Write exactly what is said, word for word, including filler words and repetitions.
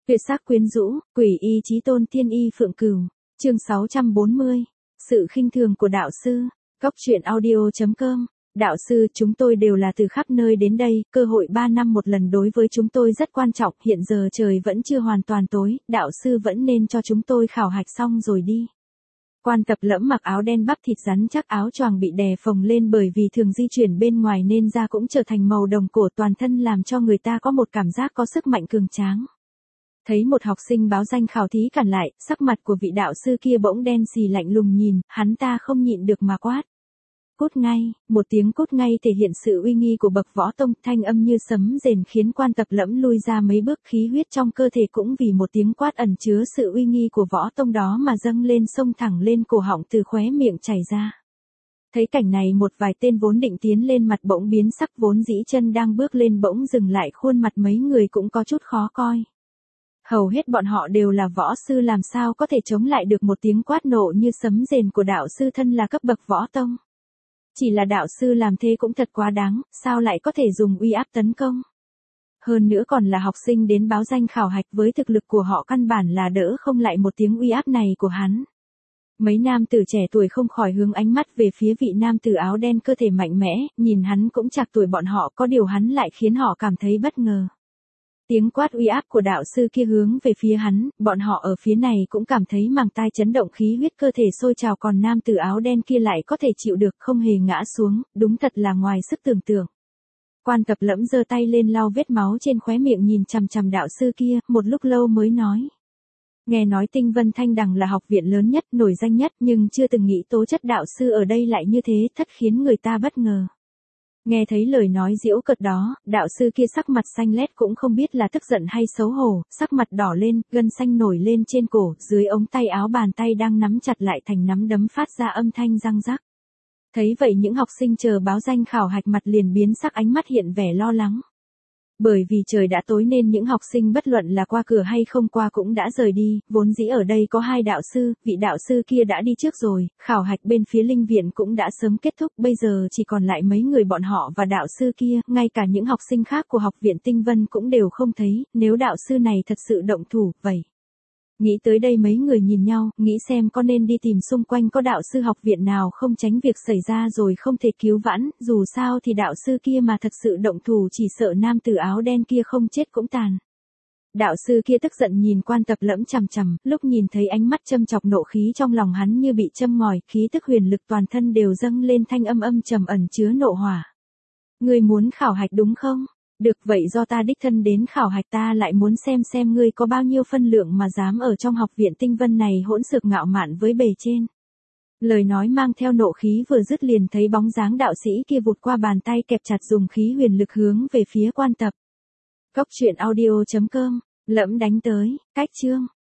Tuyệt sắc quyến rũ, quỷ y chí tôn tiên y phượng cửu. Chương sáu trăm bốn mươi. Sự khinh thường của đạo sư. Góc truyện audio chấm com. Đạo sư, chúng tôi đều là từ khắp nơi đến đây, cơ hội ba năm một lần đối với chúng tôi rất quan trọng, hiện giờ trời vẫn chưa hoàn toàn tối, đạo sư vẫn nên cho chúng tôi khảo hạch xong rồi đi. Quan Tập Lẫm mặc áo đen bắp thịt rắn chắc, áo choàng bị đè phồng lên bởi vì thường di chuyển bên ngoài nên da cũng trở thành màu đồng cổ, toàn thân làm cho người ta có một cảm giác có sức mạnh cường tráng. Thấy một học sinh báo danh khảo thí cản lại, sắc mặt của vị đạo sư kia bỗng đen xì lạnh lùng nhìn, hắn ta không nhịn được mà quát. Cút ngay, một tiếng cút ngay thể hiện sự uy nghi của bậc võ tông, thanh âm như sấm rền khiến Quan Tập Lẫm lui ra mấy bước, khí huyết trong cơ thể cũng vì một tiếng quát ẩn chứa sự uy nghi của võ tông đó mà dâng lên, xông thẳng lên cổ họng, từ khóe miệng chảy ra. Thấy cảnh này, một vài tên vốn định tiến lên mặt bỗng biến sắc, vốn dĩ chân đang bước lên bỗng dừng lại, khuôn mặt mấy người cũng có chút khó coi. Hầu hết bọn họ đều là võ sư, làm sao có thể chống lại được một tiếng quát nộ như sấm rền của đạo sư thân là cấp bậc võ tông. Chỉ là đạo sư làm thế cũng thật quá đáng, sao lại có thể dùng uy áp tấn công. Hơn nữa còn là học sinh đến báo danh khảo hạch, với thực lực của họ căn bản là đỡ không lại một tiếng uy áp này của hắn. Mấy nam tử trẻ tuổi không khỏi hướng ánh mắt về phía vị nam tử áo đen cơ thể mạnh mẽ, nhìn hắn cũng chạc tuổi bọn họ, có điều hắn lại khiến họ cảm thấy bất ngờ. Tiếng quát uy áp của đạo sư kia hướng về phía hắn, bọn họ ở phía này cũng cảm thấy màng tai chấn động, khí huyết cơ thể sôi trào, còn nam tử áo đen kia lại có thể chịu được, không hề ngã xuống, đúng thật là ngoài sức tưởng tượng. Quan Tập Lẫm giơ tay lên lau vết máu trên khóe miệng, nhìn chằm chằm đạo sư kia, một lúc lâu mới nói. Nghe nói Tinh Vân Thanh Đằng là học viện lớn nhất, nổi danh nhất, nhưng chưa từng nghĩ tố chất đạo sư ở đây lại như thế, thật khiến người ta bất ngờ. Nghe thấy lời nói giễu cợt đó, đạo sư kia sắc mặt xanh lét, cũng không biết là tức giận hay xấu hổ, sắc mặt đỏ lên, gân xanh nổi lên trên cổ, dưới ống tay áo bàn tay đang nắm chặt lại thành nắm đấm phát ra âm thanh răng rắc. Thấy vậy những học sinh chờ báo danh khảo hạch mặt liền biến sắc, ánh mắt hiện vẻ lo lắng. Bởi vì trời đã tối nên những học sinh bất luận là qua cửa hay không qua cũng đã rời đi, vốn dĩ ở đây có hai đạo sư, vị đạo sư kia đã đi trước rồi, khảo hạch bên phía linh viện cũng đã sớm kết thúc, bây giờ chỉ còn lại mấy người bọn họ và đạo sư kia, ngay cả những học sinh khác của học viện Tinh Vân cũng đều không thấy, nếu đạo sư này thật sự động thủ, vậy. Nghĩ tới đây mấy người nhìn nhau, nghĩ xem có nên đi tìm xung quanh có đạo sư học viện nào không, tránh việc xảy ra rồi không thể cứu vãn, dù sao thì đạo sư kia mà thật sự động thủ chỉ sợ nam tử áo đen kia không chết cũng tàn. Đạo sư kia tức giận nhìn Quan Tập Lẫm chằm chằm, lúc nhìn thấy ánh mắt châm chọc, nộ khí trong lòng hắn như bị châm ngòi, khí tức huyền lực toàn thân đều dâng lên, thanh âm âm trầm ẩn chứa nộ hỏa. Ngươi muốn khảo hạch đúng không? Được, vậy do ta đích thân đến khảo hạch, ta lại muốn xem xem ngươi có bao nhiêu phân lượng mà dám ở trong học viện Tinh Vân này hỗn xược ngạo mạn với bề trên. Lời nói mang theo nộ khí vừa dứt liền thấy bóng dáng đạo sĩ kia vụt qua, bàn tay kẹp chặt dùng khí huyền lực hướng về phía Quan Tập. Góc truyện audio chấm com. Lẫm đánh tới, cách chương.